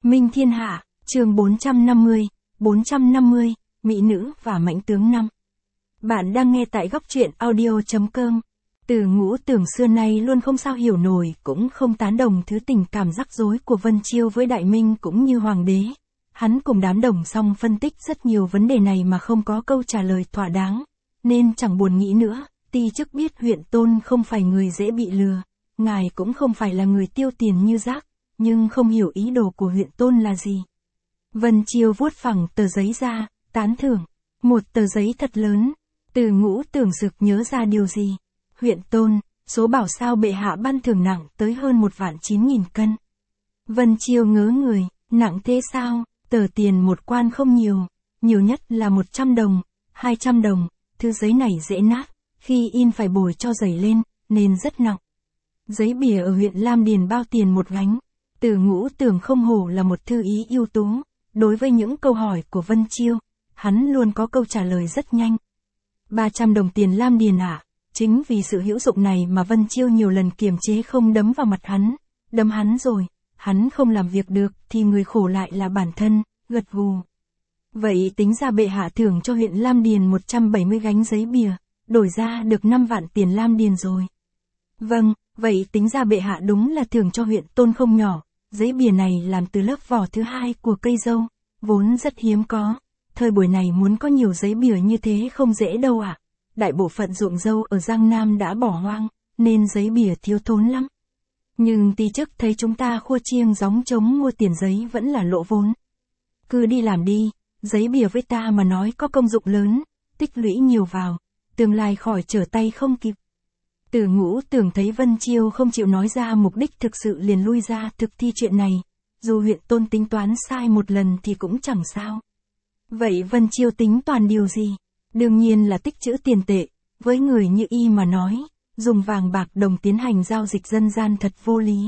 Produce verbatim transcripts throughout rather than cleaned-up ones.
Minh Thiên Hạ, chương bốn trăm năm mươi, bốn trăm năm mươi, Mỹ nữ và mãnh tướng năm. Bạn đang nghe tại góc truyện audio chấm com. Từ Ngũ Tưởng xưa nay luôn không sao hiểu nổi, cũng không tán đồng thứ tình cảm rắc rối của Vân Chiêu với Đại Minh cũng như Hoàng đế. Hắn cùng đám đồng song phân tích rất nhiều vấn đề này mà không có câu trả lời thỏa đáng, nên chẳng buồn nghĩ nữa. Ti chức biết huyện Tôn không phải người dễ bị lừa, ngài cũng không phải là người tiêu tiền như rác, nhưng không hiểu ý đồ của huyện Tôn là gì. Vân Chiêu vuốt phẳng tờ giấy ra, tán thưởng. Một tờ giấy thật lớn. Từ Ngũ Tưởng sực nhớ ra điều gì. Huyện Tôn, số bảo sao bệ hạ ban thưởng nặng tới hơn một vạn chín nghìn cân. Vân Chiêu ngớ người, nặng thế sao? Tờ tiền một quan không nhiều, nhiều nhất là một trăm đồng, hai trăm đồng, thứ giấy này dễ nát, khi in phải bồi cho dày lên, nên rất nặng. Giấy bìa ở huyện Lam Điền bao tiền một gánh. Từ Ngũ Tưởng không hổ là một thư ý ưu tú, đối với những câu hỏi của Vân Chiêu, hắn luôn có câu trả lời rất nhanh. ba trăm đồng tiền Lam Điền à? Chính vì sự hữu dụng này mà Vân Chiêu nhiều lần kiềm chế không đấm vào mặt hắn. Đấm hắn rồi, hắn không làm việc được thì người khổ lại là bản thân, gật gù. Vậy tính ra bệ hạ thưởng cho huyện Lam Điền một trăm bảy mươi gánh giấy bìa, đổi ra được năm vạn tiền Lam Điền rồi. Vâng, vậy tính ra bệ hạ đúng là thưởng cho huyện Tôn không nhỏ. Giấy bìa này làm từ lớp vỏ thứ hai của cây dâu, vốn rất hiếm có. Thời buổi này muốn có nhiều giấy bìa như thế không dễ đâu ạ. À. Đại bộ phận ruộng dâu ở Giang Nam đã bỏ hoang, nên giấy bìa thiếu thốn lắm. Nhưng ti chức thấy chúng ta khua chiêng gióng trống mua tiền giấy vẫn là lỗ vốn. Cứ đi làm đi, giấy bìa với ta mà nói có công dụng lớn, tích lũy nhiều vào, tương lai khỏi trở tay không kịp. Từ Ngũ Tưởng thấy Vân Chiêu không chịu nói ra mục đích thực sự liền lui ra thực thi chuyện này, dù huyện Tôn tính toán sai một lần thì cũng chẳng sao. Vậy Vân Chiêu tính toàn điều gì? Đương nhiên là tích trữ tiền tệ, với người như y mà nói, dùng vàng bạc đồng tiến hành giao dịch dân gian thật vô lý.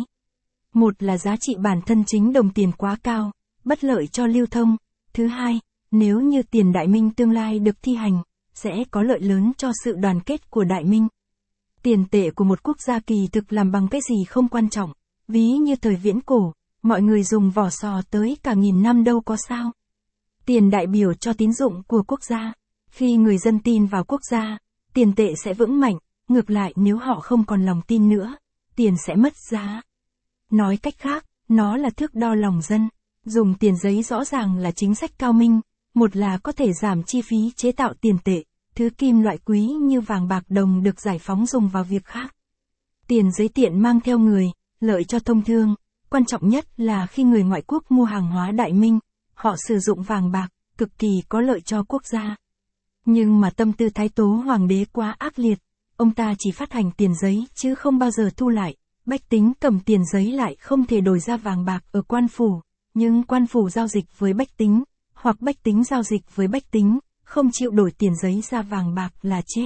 Một là giá trị bản thân chính đồng tiền quá cao, bất lợi cho lưu thông. Thứ hai, nếu như tiền Đại Minh tương lai được thi hành, sẽ có lợi lớn cho sự đoàn kết của Đại Minh. Tiền tệ của một quốc gia kỳ thực làm bằng cái gì không quan trọng, ví như thời viễn cổ, mọi người dùng vỏ sò tới cả nghìn năm đâu có sao. Tiền đại biểu cho tín dụng của quốc gia, khi người dân tin vào quốc gia, tiền tệ sẽ vững mạnh, ngược lại nếu họ không còn lòng tin nữa, tiền sẽ mất giá. Nói cách khác, nó là thước đo lòng dân, dùng tiền giấy rõ ràng là chính sách cao minh, một là có thể giảm chi phí chế tạo tiền tệ. Thứ kim loại quý như vàng bạc đồng được giải phóng dùng vào việc khác. Tiền giấy tiện mang theo người, lợi cho thông thương, quan trọng nhất là khi người ngoại quốc mua hàng hóa Đại Minh, họ sử dụng vàng bạc, cực kỳ có lợi cho quốc gia. Nhưng mà tâm tư Thái Tố Hoàng đế quá ác liệt, ông ta chỉ phát hành tiền giấy chứ không bao giờ thu lại, bách tính cầm tiền giấy lại không thể đổi ra vàng bạc ở quan phủ, nhưng quan phủ giao dịch với bách tính, hoặc bách tính giao dịch với bách tính. Không chịu đổi tiền giấy ra vàng bạc là chết.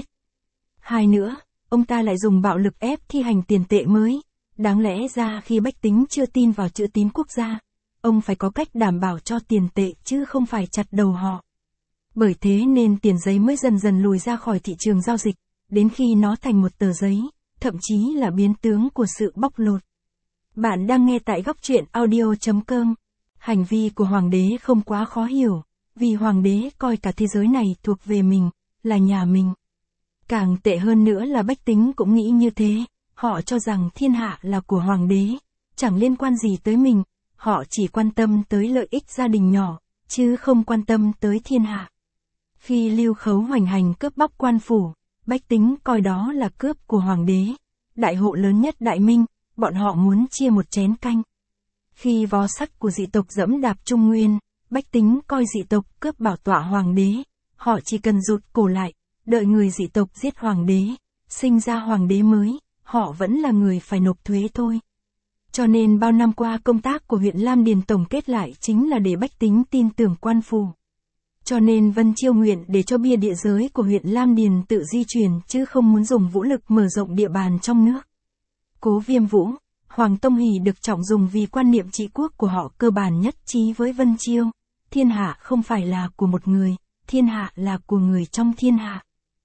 Hai nữa, ông ta lại dùng bạo lực ép thi hành tiền tệ mới. Đáng lẽ ra khi bách tính chưa tin vào chữ tín quốc gia, ông phải có cách đảm bảo cho tiền tệ chứ không phải chặt đầu họ. Bởi thế nên tiền giấy mới dần dần lùi ra khỏi thị trường giao dịch, đến khi nó thành một tờ giấy, thậm chí là biến tướng của sự bóc lột. Bạn đang nghe tại góc truyện audio chấm com. Hành vi của Hoàng đế không quá khó hiểu. Vì Hoàng đế coi cả thế giới này thuộc về mình, là nhà mình. Càng tệ hơn nữa là bách tính cũng nghĩ như thế, họ cho rằng thiên hạ là của Hoàng đế, chẳng liên quan gì tới mình, họ chỉ quan tâm tới lợi ích gia đình nhỏ, chứ không quan tâm tới thiên hạ. Khi Lưu Khấu hoành hành cướp bóc quan phủ, bách tính coi đó là cướp của Hoàng đế, đại hộ lớn nhất Đại Minh, bọn họ muốn chia một chén canh. Khi vó sắt của dị tộc dẫm đạp Trung Nguyên, bách tính coi dị tộc cướp bảo tọa Hoàng đế, họ chỉ cần rụt cổ lại, đợi người dị tộc giết Hoàng đế, sinh ra Hoàng đế mới, họ vẫn là người phải nộp thuế thôi. Cho nên bao năm qua công tác của huyện Lam Điền tổng kết lại chính là để bách tính tin tưởng quan phủ. Cho nên Vân Chiêu nguyện để cho bia địa giới của huyện Lam Điền tự di chuyển chứ không muốn dùng vũ lực mở rộng địa bàn trong nước. Cố Viêm Vũ, Hoàng Tông Hỷ được trọng dùng vì quan niệm trị quốc của họ cơ bản nhất trí với Vân Chiêu. Thiên hạ không phải là của một người, thiên hạ là của người trong thiên hạ.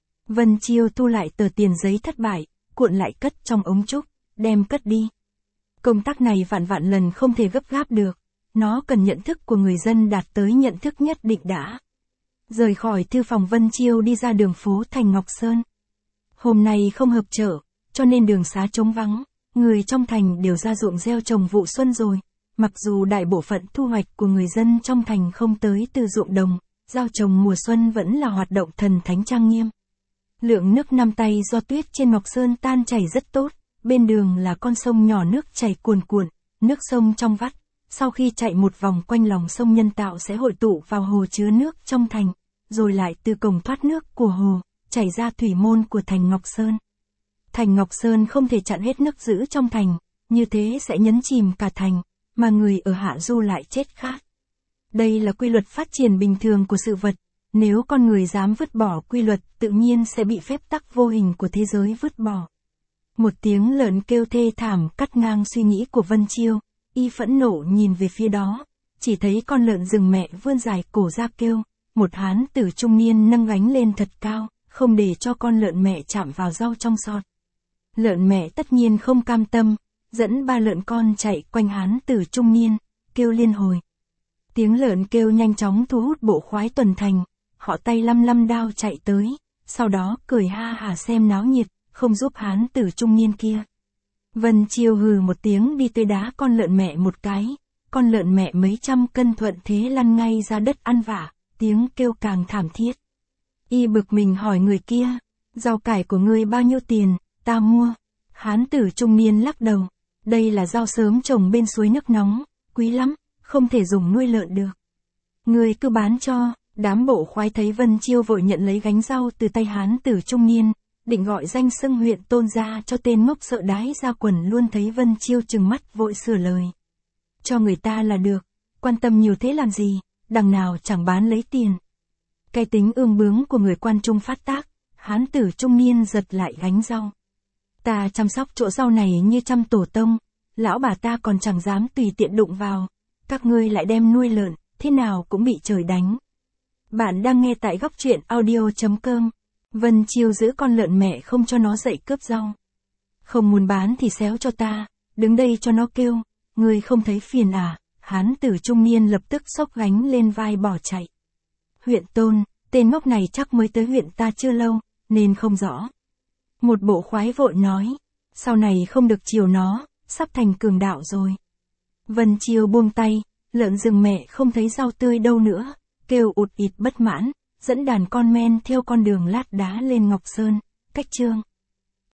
Vân Chiêu thu lại tờ tiền giấy thất bại, cuộn lại cất trong ống trúc, đem cất đi. Công tác này vạn vạn lần không thể gấp gáp được, nó cần nhận thức của người dân đạt tới nhận thức nhất định đã. Rời khỏi thư phòng Vân Chiêu đi ra đường phố thành Ngọc Sơn. Hôm nay không hợp chợ, cho nên đường xá trống vắng, người trong thành đều ra ruộng gieo trồng vụ xuân rồi. Mặc dù đại bộ phận thu hoạch của người dân trong thành không tới từ ruộng đồng, gieo trồng mùa xuân vẫn là hoạt động thần thánh trang nghiêm. Lượng nước năm tay do tuyết trên Ngọc Sơn tan chảy rất tốt, bên đường là con sông nhỏ nước chảy cuồn cuộn, nước sông trong vắt, sau khi chạy một vòng quanh lòng sông nhân tạo sẽ hội tụ vào hồ chứa nước trong thành, rồi lại từ cổng thoát nước của hồ, chảy ra thủy môn của thành Ngọc Sơn. Thành Ngọc Sơn không thể chặn hết nước giữ trong thành, như thế sẽ nhấn chìm cả thành, mà người ở hạ du lại chết khát. Đây là quy luật phát triển bình thường của sự vật, nếu con người dám vứt bỏ quy luật tự nhiên sẽ bị phép tắc vô hình của thế giới vứt bỏ. Một tiếng lợn kêu thê thảm cắt ngang suy nghĩ của Vân Chiêu, y phẫn nộ nhìn về phía đó, chỉ thấy con lợn rừng mẹ vươn dài cổ ra kêu, một hán tử trung niên nâng gánh lên thật cao, không để cho con lợn mẹ chạm vào rau trong sọt. Lợn mẹ tất nhiên không cam tâm, dẫn ba lợn con chạy quanh hán tử trung niên, kêu liên hồi. Tiếng lợn kêu nhanh chóng thu hút bộ khoái tuần thành, họ tay lăm lăm đao chạy tới, sau đó cười ha hả xem náo nhiệt, không giúp hán tử trung niên kia. Vân Chiêu hừ một tiếng đi tới đá con lợn mẹ một cái, con lợn mẹ mấy trăm cân thuận thế lăn ngay ra đất ăn vạ, tiếng kêu càng thảm thiết. Y bực mình hỏi người kia, rau cải của ngươi bao nhiêu tiền, ta mua. Hán tử trung niên lắc đầu, đây là rau sớm trồng bên suối nước nóng, quý lắm, không thể dùng nuôi lợn được. Ngươi cứ bán cho. Đám bộ khoái thấy Vân Chiêu vội nhận lấy gánh rau từ tay hán tử trung niên, định gọi danh xưng huyện tôn ra cho tên ngốc sợ đái ra quần luôn thấy Vân Chiêu trừng mắt vội sửa lời. Cho người ta là được, quan tâm nhiều thế làm gì, đằng nào chẳng bán lấy tiền. Cái tính ương bướng của người quan trung phát tác, hán tử trung niên giật lại gánh rau. Ta chăm sóc chỗ rau này như chăm tổ tông, lão bà ta còn chẳng dám tùy tiện đụng vào, các ngươi lại đem nuôi lợn, thế nào cũng bị trời đánh. Bạn đang nghe tại góc truyện audio chấm com. Vân Chiêu giữ con lợn mẹ không cho nó dậy cướp rau. Không muốn bán thì xéo cho ta, đứng đây cho nó kêu, ngươi không thấy phiền à, hán tử trung niên lập tức xốc gánh lên vai bỏ chạy. Huyện Tôn, tên ngốc này chắc mới tới huyện ta chưa lâu, nên không rõ. Một bộ khoái vội nói, sau này không được chiều nó, sắp thành cường đạo rồi. Vân Chiêu buông tay, lợn rừng mẹ không thấy rau tươi đâu nữa. Kêu ụt ịt bất mãn, dẫn đàn con men theo con đường lát đá lên Ngọc Sơn, cách chương.